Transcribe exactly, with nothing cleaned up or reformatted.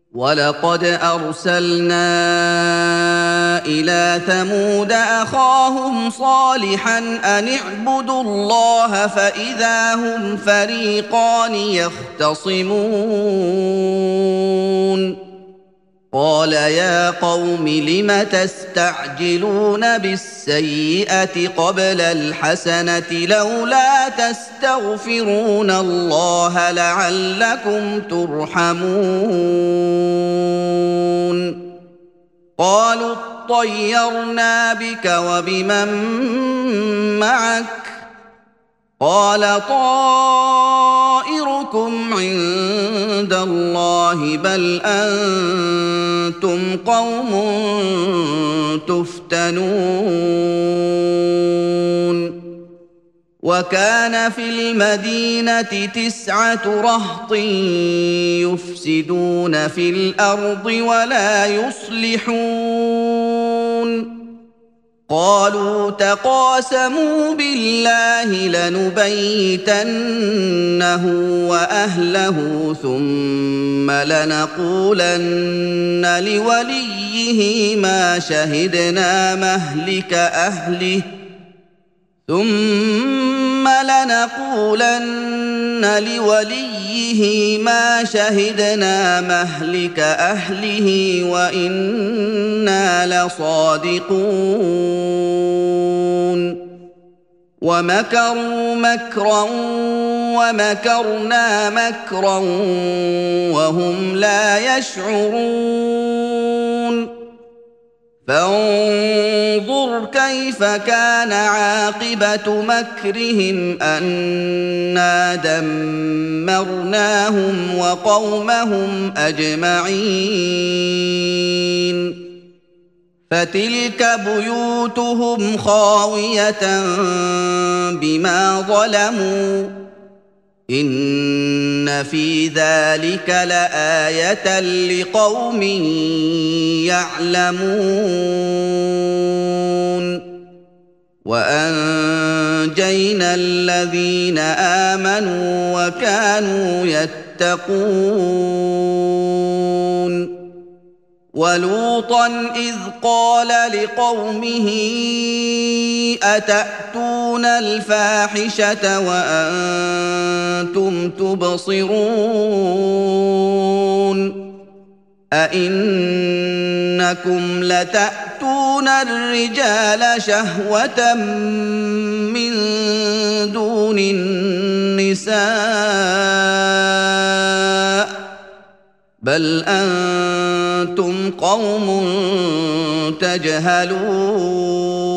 وَلَقَدْ أَرْسَلْنَا إِلَىٰ ثَمُودَ أَخَاهُمْ صَالِحًا أَنِ اعْبُدُوا اللَّهَ فَإِذَا هُمْ فَرِيقَانِ يَخْتَصِمُونَ قَالَ يَا قَوْمِ لِمَ تَسْتَعْجِلُونَ بِالسَّيِّئَةِ قَبْلَ الْحَسَنَةِ لَوْلَا تَسْتَغْفِرُونَ اللَّهَ لَعَلَّكُمْ تُرْحَمُونَ قَالُوا اطَّيَّرْنَا بِكَ وَبِمَن مَّعَكَ قَالَ طَائِرُكُمْ عِندَ اللَّهِ بَلْ أَنتُمْ قَوْمٌ تُفْتَنُونَ وَكَانَ فِي الْمَدِينَةِ تِسْعَةُ رَهْطٍ يُفْسِدُونَ فِي الْأَرْضِ وَلَا يُصْلِحُونَ قالوا تقاسموا بالله لنبيتنه وأهله ثم لنقولن لوليه ما شهدنا مهلك أهله ثم لنقولن لوليه ما شهدنا مهلك أهله وإنا لصادقون ومكروا مكرا ومكرنا مكرا وهم لا يشعرون فانظر كيف كان عاقبة مكرهم أنا دمرناهم وقومهم أجمعين فتلك بيوتهم خاوية بما ظلموا إن في ذلك لآية لقوم يعلمون وأنجينا الذين آمنوا وكانوا يتقون ولوطا إذ قال لقومه أتأتون الفاحشة وأنتم تبصرون أئنكم لتأتون الرجال شهوة من دون النساء بل أنتم قوم تجهلون